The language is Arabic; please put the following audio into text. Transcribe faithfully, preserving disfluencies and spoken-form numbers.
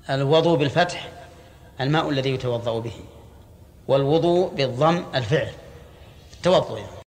الوضوء بالفتح الماء الذي يتوضأ به، والوضوء بالضم الفعل التوضؤ يعني.